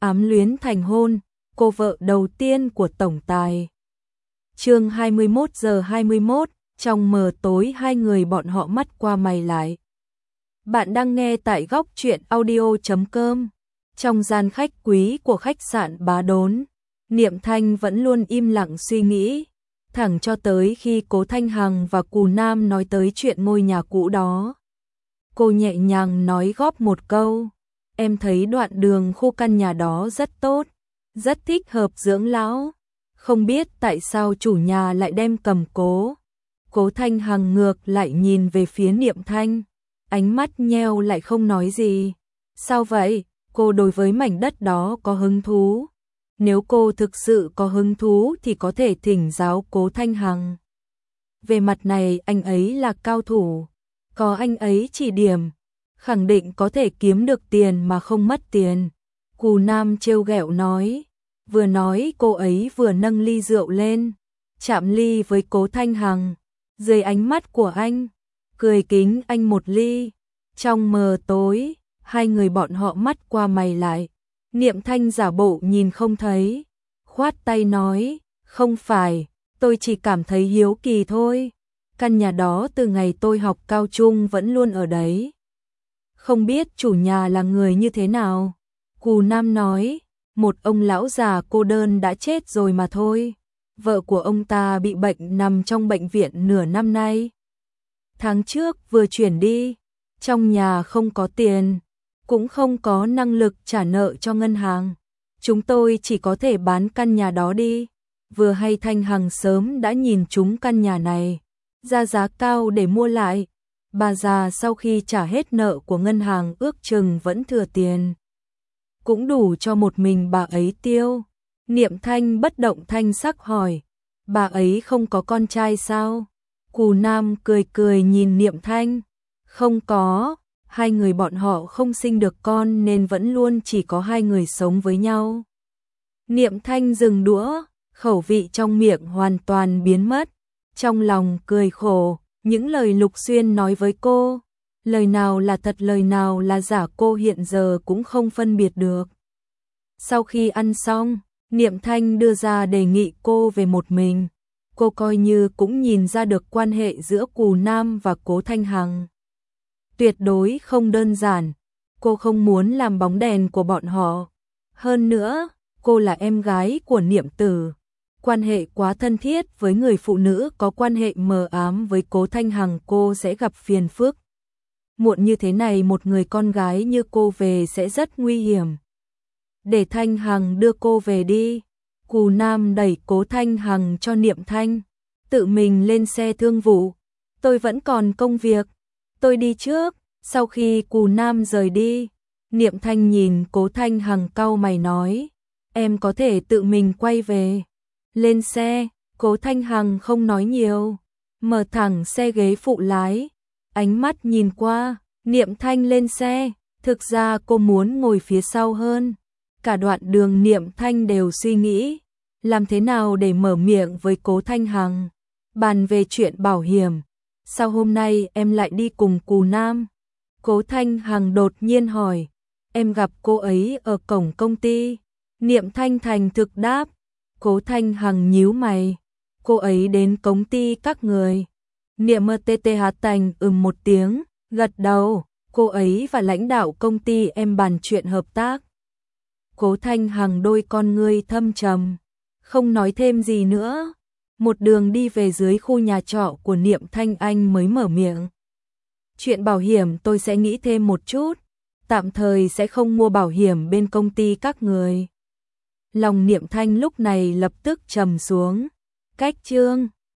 ám luyến thành hôn, cô vợ đầu tiên của tổng tài. Chương 21:21, trong mờ tối hai người bọn họ mắt qua mày lại. Bạn đang nghe tại góc truyện audio.com. Trong gian khách quý của khách sạn Bá Đốn, Niệm Thanh vẫn luôn im lặng suy nghĩ, thẳng cho tới khi Cố Thanh Hằng và Cù Nam nói tới chuyện ngôi nhà cũ đó. Cô nhẹ nhàng nói góp một câu, em thấy đoạn đường khu căn nhà đó rất tốt, rất thích hợp dưỡng lão. Không biết tại sao chủ nhà lại đem cầm cố. Cố Thanh Hằng ngược lại nhìn về phía Niệm Thanh, ánh mắt nheo lại không nói gì. Sao vậy? Cô đối với mảnh đất đó có hứng thú. Nếu cô thực sự có hứng thú thì có thể thỉnh giáo Cố Thanh Hằng. Về mặt này anh ấy là cao thủ, có anh ấy chỉ điểm, khẳng định có thể kiếm được tiền mà không mất tiền. Cù Nam trêu ghẹo nói, vừa nói cô ấy vừa nâng ly rượu lên, chạm ly với Cố Thanh Hằng, dưới ánh mắt của anh, cười kính anh một ly. Trong mờ tối, hai người bọn họ mắt qua mày lại. Niệm Thanh giả bộ nhìn không thấy, khoát tay nói, không phải, tôi chỉ cảm thấy hiếu kỳ thôi. Căn nhà đó từ ngày tôi học cao trung vẫn luôn ở đấy. Không biết chủ nhà là người như thế nào? Cù Nam nói, một ông lão già cô đơn đã chết rồi mà thôi. Vợ của ông ta bị bệnh nằm trong bệnh viện nửa năm nay. Tháng trước vừa chuyển đi, trong nhà không có tiền, cũng không có năng lực trả nợ cho ngân hàng. Chúng tôi chỉ có thể bán căn nhà đó đi. Vừa hay Thanh Hằng sớm đã nhìn trúng căn nhà này, ra giá cao để mua lại. Bà già sau khi trả hết nợ của ngân hàng ước chừng vẫn thừa tiền, cũng đủ cho một mình bà ấy tiêu. Niệm Thanh bất động thanh sắc hỏi, bà ấy không có con trai sao? Cù Nam cười cười nhìn Niệm Thanh, không có, hai người bọn họ không sinh được con nên vẫn luôn chỉ có hai người sống với nhau. Niệm Thanh dừng đũa, khẩu vị trong miệng hoàn toàn biến mất, trong lòng cười khổ, những lời Lục Xuyên nói với cô, lời nào là thật lời nào là giả cô hiện giờ cũng không phân biệt được. Sau khi ăn xong, Niệm Thanh đưa ra đề nghị cô về một mình. Cô coi như cũng nhìn ra được quan hệ giữa Cù Nam và Cố Thanh Hằng tuyệt đối không đơn giản. Cô không muốn làm bóng đèn của bọn họ. Hơn nữa, cô là em gái của Niệm Tử. Quan hệ quá thân thiết với người phụ nữ có quan hệ mờ ám với Cố Thanh Hằng cô sẽ gặp phiền phức. Muộn như thế này một người con gái như cô về sẽ rất nguy hiểm. Để Thanh Hằng đưa cô về đi. Cù Nam đẩy Cố Thanh Hằng cho Niệm Thanh, tự mình lên xe thương vụ. Tôi vẫn còn công việc, tôi đi trước. Sau khi Cù Nam rời đi, Niệm Thanh nhìn Cố Thanh Hằng cau mày nói, em có thể tự mình quay về. Lên xe, Cố Thanh Hằng không nói nhiều, mở thẳng xe ghế phụ lái, ánh mắt nhìn qua, Niệm Thanh lên xe, thực ra cô muốn ngồi phía sau hơn. Cả đoạn đường Niệm Thanh đều suy nghĩ, làm thế nào để mở miệng với Cố Thanh Hằng, bàn về chuyện bảo hiểm. Sao hôm nay em lại đi cùng Cù Nam? Cố Thanh Hằng đột nhiên hỏi, em gặp cô ấy ở cổng công ty. Niệm Thanh thành thực đáp. Cố Thanh Hằng nhíu mày, cô ấy đến công ty các người. Niệm TTH Thành một tiếng, gật đầu, cô ấy và lãnh đạo công ty em bàn chuyện hợp tác. Cố Thanh Hằng đôi con ngươi thâm trầm, không nói thêm gì nữa. Một đường đi về dưới khu nhà trọ của Niệm Thanh anh mới mở miệng. Chuyện bảo hiểm tôi sẽ nghĩ thêm một chút, tạm thời sẽ không mua bảo hiểm bên công ty các người. Lòng Niệm Thanh lúc này lập tức trầm xuống. Cách chương